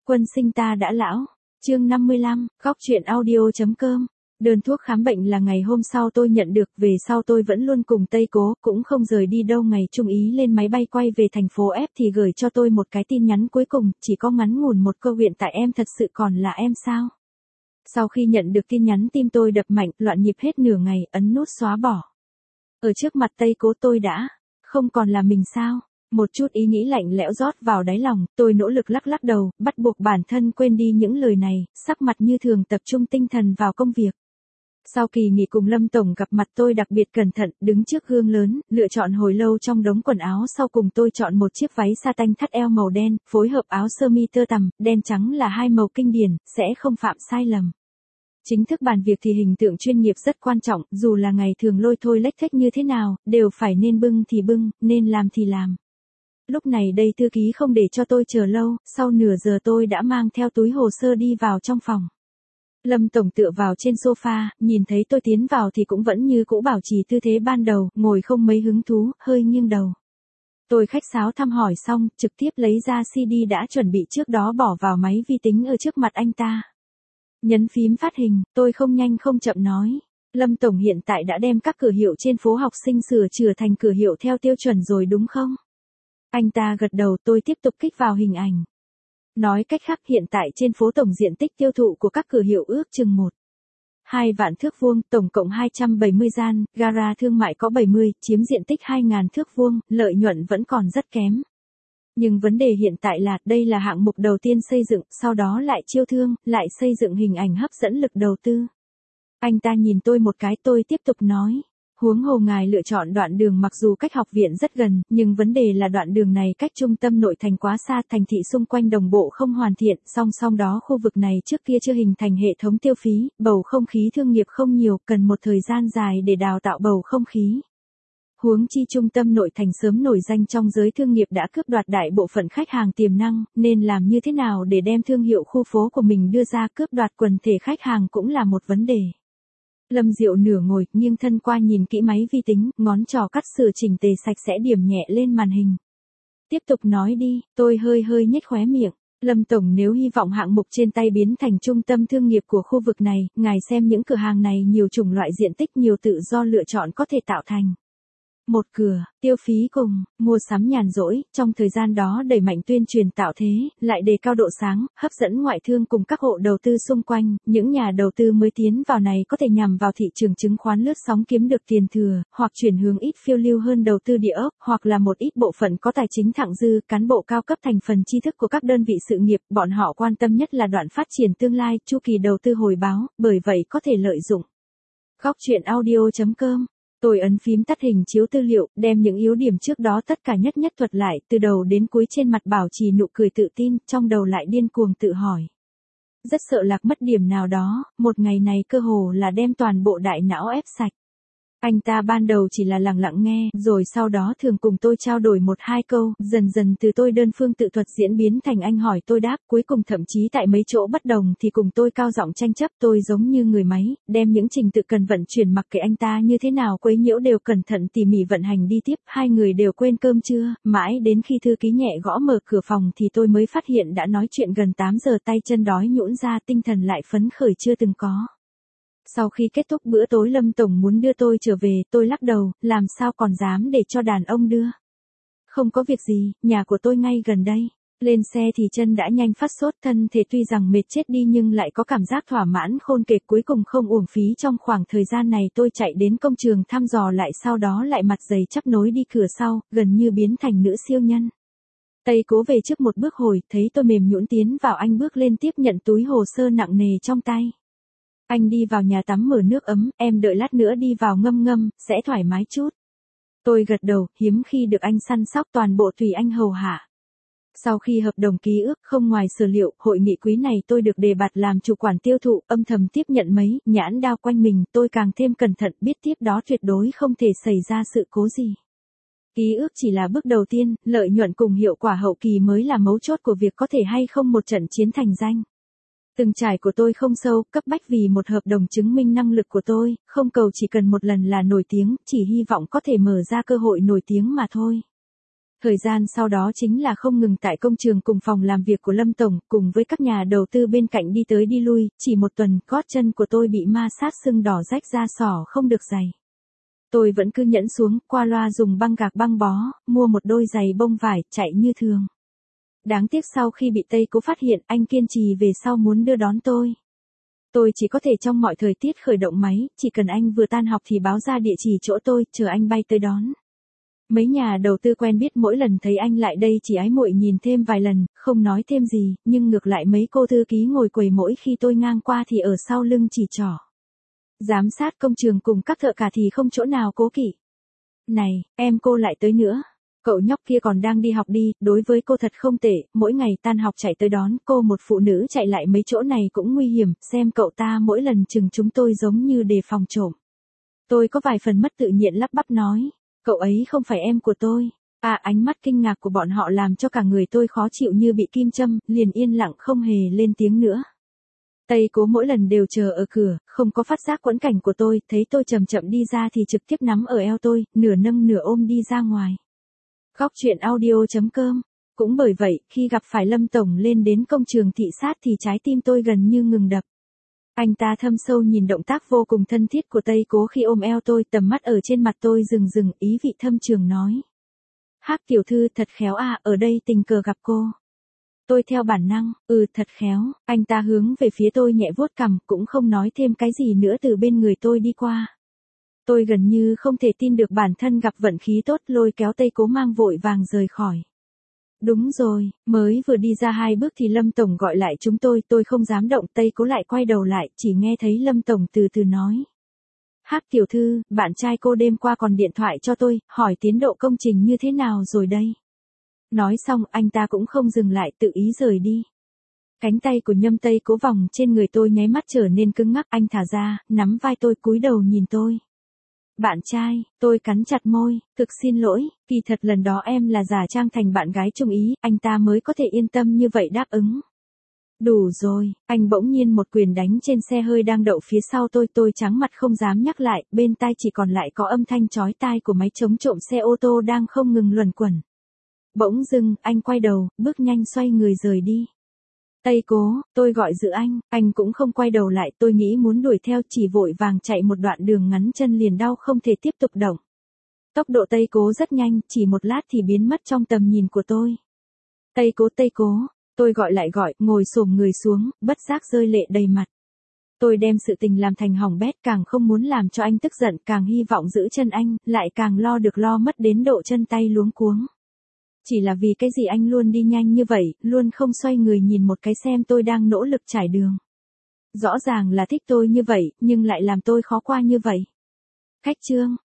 Quân sinh ta đã lão. Chương 55, góc truyện audio.com. Đơn thuốc khám bệnh là ngày hôm sau tôi nhận được, về sau tôi vẫn luôn cùng Tây Cố, cũng không rời đi đâu. Ngày Trung Ý lên máy bay quay về thành phố F thì gửi cho tôi một cái tin nhắn cuối cùng, chỉ có ngắn ngủn một câu: hiện tại em thật sự còn là em sao? Sau khi nhận được tin nhắn tim tôi đập mạnh, loạn nhịp hết nửa ngày, ấn nút xóa bỏ. Ở trước mặt Tây Cố tôi đã không còn là mình sao? Một chút ý nghĩ lạnh lẽo rót vào đáy lòng, tôi nỗ lực lắc lắc đầu, bắt buộc bản thân quên đi những lời này, sắc mặt như thường tập trung tinh thần vào công việc. Sau kỳ nghỉ cùng Lâm Tổng gặp mặt, tôi đặc biệt cẩn thận, đứng trước gương lớn, lựa chọn hồi lâu trong đống quần áo. Sau cùng tôi chọn một chiếc váy sa tanh thắt eo màu đen, phối hợp áo sơ mi tơ tằm, đen trắng là hai màu kinh điển, sẽ không phạm sai lầm. Chính thức bàn việc thì hình tượng chuyên nghiệp rất quan trọng, dù là ngày thường lôi thôi lếch thếch như thế nào, đều phải nên bưng thì bưng, nên làm thì làm. Lúc này đây thư ký không để cho tôi chờ lâu, sau nửa giờ tôi đã mang theo túi hồ sơ đi vào trong phòng. Lâm Tổng tựa vào trên sofa, nhìn thấy tôi tiến vào thì cũng vẫn như cũ bảo trì tư thế ban đầu, ngồi không mấy hứng thú, hơi nghiêng đầu. Tôi khách sáo thăm hỏi xong, trực tiếp lấy ra CD đã chuẩn bị trước đó bỏ vào máy vi tính ở trước mặt anh ta. Nhấn phím phát hình, tôi không nhanh không chậm nói: Lâm Tổng hiện tại đã đem các cửa hiệu trên phố học sinh sửa chữa thành cửa hiệu theo tiêu chuẩn rồi đúng không? Anh ta gật đầu, tôi tiếp tục kích vào hình ảnh. Nói cách khác, hiện tại trên phố tổng diện tích tiêu thụ của các cửa hiệu ước chừng 1-2 vạn thước vuông, tổng cộng 270 gian, gara thương mại có 70, chiếm diện tích 2.000 thước vuông, lợi nhuận vẫn còn rất kém. Nhưng vấn đề hiện tại là, đây là hạng mục đầu tiên xây dựng, sau đó lại chiêu thương, lại xây dựng hình ảnh hấp dẫn lực đầu tư. Anh ta nhìn tôi một cái, tôi tiếp tục nói: huống hồ ngài lựa chọn đoạn đường mặc dù cách học viện rất gần, nhưng vấn đề là đoạn đường này cách trung tâm nội thành quá xa, thành thị xung quanh đồng bộ không hoàn thiện, song song đó khu vực này trước kia chưa hình thành hệ thống tiêu phí, bầu không khí thương nghiệp không nhiều, cần một thời gian dài để đào tạo bầu không khí. Huống chi trung tâm nội thành sớm nổi danh trong giới thương nghiệp đã cướp đoạt đại bộ phận khách hàng tiềm năng, nên làm như thế nào để đem thương hiệu khu phố của mình đưa ra cướp đoạt quần thể khách hàng cũng là một vấn đề. Lâm Diệu nửa ngồi, nghiêng thân qua nhìn kỹ máy vi tính, ngón trỏ cắt sửa chỉnh tề sạch sẽ điểm nhẹ lên màn hình. Tiếp tục nói đi, tôi hơi nhếch khóe miệng. Lâm Tổng, nếu hy vọng hạng mục trên tay biến thành trung tâm thương nghiệp của khu vực này, ngài xem những cửa hàng này nhiều chủng loại, diện tích nhiều, tự do lựa chọn, có thể tạo thành một cửa, tiêu phí cùng, mua sắm nhàn rỗi, trong thời gian đó đẩy mạnh tuyên truyền tạo thế, lại đề cao độ sáng, hấp dẫn ngoại thương cùng các hộ đầu tư xung quanh, những nhà đầu tư mới tiến vào này có thể nhằm vào thị trường chứng khoán lướt sóng kiếm được tiền thừa, hoặc chuyển hướng ít phiêu lưu hơn đầu tư địa ốc, hoặc là một ít bộ phận có tài chính thặng dư, cán bộ cao cấp thành phần tri thức của các đơn vị sự nghiệp, bọn họ quan tâm nhất là đoạn phát triển tương lai, chu kỳ đầu tư hồi báo, bởi vậy có thể lợi dụng. Góc truyện audio.com. Tôi ấn phím tắt hình chiếu tư liệu, đem những yếu điểm trước đó tất cả nhất nhất thuật lại, từ đầu đến cuối, trên mặt bảo trì nụ cười tự tin, trong đầu lại điên cuồng tự hỏi. Rất sợ lạc mất điểm nào đó, một ngày này cơ hồ là đem toàn bộ đại não ép sạch. Anh ta ban đầu chỉ là lặng lặng nghe, rồi sau đó thường cùng tôi trao đổi 1-2 câu, dần dần từ tôi đơn phương tự thuật diễn biến thành anh hỏi tôi đáp, cuối cùng thậm chí tại mấy chỗ bất đồng thì cùng tôi cao giọng tranh chấp. Tôi giống như người máy, đem những trình tự cần vận chuyển mặc kệ anh ta như thế nào quấy nhiễu đều cẩn thận tỉ mỉ vận hành đi tiếp. Hai người đều quên cơm trưa, mãi đến khi thư ký nhẹ gõ mở cửa phòng thì tôi mới phát hiện đã nói chuyện gần 8 giờ, tay chân đói nhũn ra, tinh thần lại phấn khởi chưa từng có. Sau khi kết thúc bữa tối, Lâm Tổng muốn đưa tôi trở về, tôi lắc đầu, làm sao còn dám để cho đàn ông đưa. Không có việc gì, nhà của tôi ngay gần đây. Lên xe thì chân đã nhanh phát sốt, thân thể tuy rằng mệt chết đi nhưng lại có cảm giác thỏa mãn khôn kể, cuối cùng không uổng phí. Trong khoảng thời gian này tôi chạy đến công trường thăm dò lại, sau đó lại mặt dày chắp nối đi cửa sau, gần như biến thành nữ siêu nhân. Tây Cố về trước một bước hồi, thấy tôi mềm nhũn tiến vào, anh bước lên tiếp nhận túi hồ sơ nặng nề trong tay. Anh đi vào nhà tắm mở nước ấm, em đợi lát nữa đi vào ngâm, sẽ thoải mái chút. Tôi gật đầu, hiếm khi được anh săn sóc, toàn bộ tùy anh hầu hạ. Sau khi hợp đồng ký ức, không ngoài sở liệu, hội nghị quý này tôi được đề bạt làm chủ quản tiêu thụ, âm thầm tiếp nhận mấy nhãn đao quanh mình, tôi càng thêm cẩn thận, biết tiếp đó tuyệt đối không thể xảy ra sự cố gì. Ký ức chỉ là bước đầu tiên, lợi nhuận cùng hiệu quả hậu kỳ mới là mấu chốt của việc có thể hay không một trận chiến thành danh. Từng trải của tôi không sâu, cấp bách vì một hợp đồng chứng minh năng lực của tôi, không cầu chỉ cần một lần là nổi tiếng, chỉ hy vọng có thể mở ra cơ hội nổi tiếng mà thôi. Thời gian sau đó chính là không ngừng tại công trường cùng phòng làm việc của Lâm Tổng, cùng với các nhà đầu tư bên cạnh đi tới đi lui, chỉ một tuần, gót chân của tôi bị ma sát sưng đỏ rách ra sỏ không được giày. Tôi vẫn cứ nhẫn xuống, qua loa dùng băng gạc băng bó, mua một đôi giày bông vải, chạy như thường. Đáng tiếc sau khi bị Tây Cố phát hiện, anh kiên trì về sau muốn đưa đón tôi. Tôi chỉ có thể trong mọi thời tiết khởi động máy, chỉ cần anh vừa tan học thì báo ra địa chỉ chỗ tôi, chờ anh bay tới đón. Mấy nhà đầu tư quen biết mỗi lần thấy anh lại đây chỉ ái muội nhìn thêm vài lần, không nói thêm gì, nhưng ngược lại mấy cô thư ký ngồi quầy mỗi khi tôi ngang qua thì ở sau lưng chỉ trỏ. Giám sát công trường cùng các thợ cả thì không chỗ nào cố kỵ. Này, em cô lại tới nữa. Cậu nhóc kia còn đang đi học đi, đối với cô thật không tệ, mỗi ngày tan học chạy tới đón cô, một phụ nữ chạy lại mấy chỗ này cũng nguy hiểm, xem cậu ta mỗi lần chừng chúng tôi giống như đề phòng trộm. Tôi có vài phần mất tự nhiên lắp bắp nói, cậu ấy không phải em của tôi. À, ánh mắt kinh ngạc của bọn họ làm cho cả người tôi khó chịu như bị kim châm, liền yên lặng không hề lên tiếng nữa. Tây Cố mỗi lần đều chờ ở cửa, không có phát giác quẫn cảnh của tôi, thấy tôi chậm chậm đi ra thì trực tiếp nắm ở eo tôi, nửa nâng nửa ôm đi ra ngoài. Góc truyện audio.com. Cũng bởi vậy, khi gặp phải Lâm Tổng lên đến công trường thị sát thì trái tim tôi gần như ngừng đập. Anh ta thâm sâu nhìn động tác vô cùng thân thiết của Tây Cố khi ôm eo tôi, tầm mắt ở trên mặt tôi rừng rừng, ý vị thâm trường nói. Hắc tiểu thư thật khéo à, ở đây tình cờ gặp cô. Tôi theo bản năng, thật khéo, anh ta hướng về phía tôi nhẹ vuốt cằm, cũng không nói thêm cái gì nữa từ bên người tôi đi qua. Tôi gần như không thể tin được bản thân gặp vận khí tốt, lôi kéo Tây Cố mang vội vàng rời khỏi. Đúng rồi, mới vừa đi ra 2 bước thì Lâm Tổng gọi lại chúng tôi không dám động, Tây Cố lại quay đầu lại, chỉ nghe thấy Lâm Tổng từ từ nói. Hắc tiểu thư, bạn trai cô đêm qua còn điện thoại cho tôi, hỏi tiến độ công trình như thế nào rồi đây. Nói xong anh ta cũng không dừng lại, tự ý rời đi. Cánh tay của Nhâm Tây Cố vòng trên người tôi nháy mắt trở nên cứng ngắc, anh thả ra, nắm vai tôi cúi đầu nhìn tôi. Bạn trai, tôi cắn chặt môi, thực xin lỗi, kỳ thật lần đó em là giả trang thành bạn gái trung ý, anh ta mới có thể yên tâm như vậy đáp ứng. Đủ rồi, anh bỗng nhiên một quyền đánh trên xe hơi đang đậu phía sau tôi trắng mặt không dám nhắc lại, bên tai chỉ còn lại có âm thanh chói tai của máy chống trộm xe ô tô đang không ngừng luẩn quẩn. Bỗng dưng, anh quay đầu, bước nhanh xoay người rời đi. Tây Cố, tôi gọi giữ anh cũng không quay đầu lại, tôi nghĩ muốn đuổi theo, chỉ vội vàng chạy một đoạn đường ngắn, chân liền đau không thể tiếp tục động. Tốc độ Tây Cố rất nhanh, chỉ một lát thì biến mất trong tầm nhìn của tôi. Tây Cố, tôi gọi lại gọi, ngồi xổm người xuống, bất giác rơi lệ đầy mặt. Tôi đem sự tình làm thành hỏng bét, càng không muốn làm cho anh tức giận, càng hy vọng giữ chân anh, lại càng lo được lo mất đến độ chân tay luống cuống. Chỉ là vì cái gì anh luôn đi nhanh như vậy, luôn không xoay người nhìn một cái xem tôi đang nỗ lực trải đường. Rõ ràng là thích tôi như vậy, nhưng lại làm tôi khó qua như vậy. Khách trương,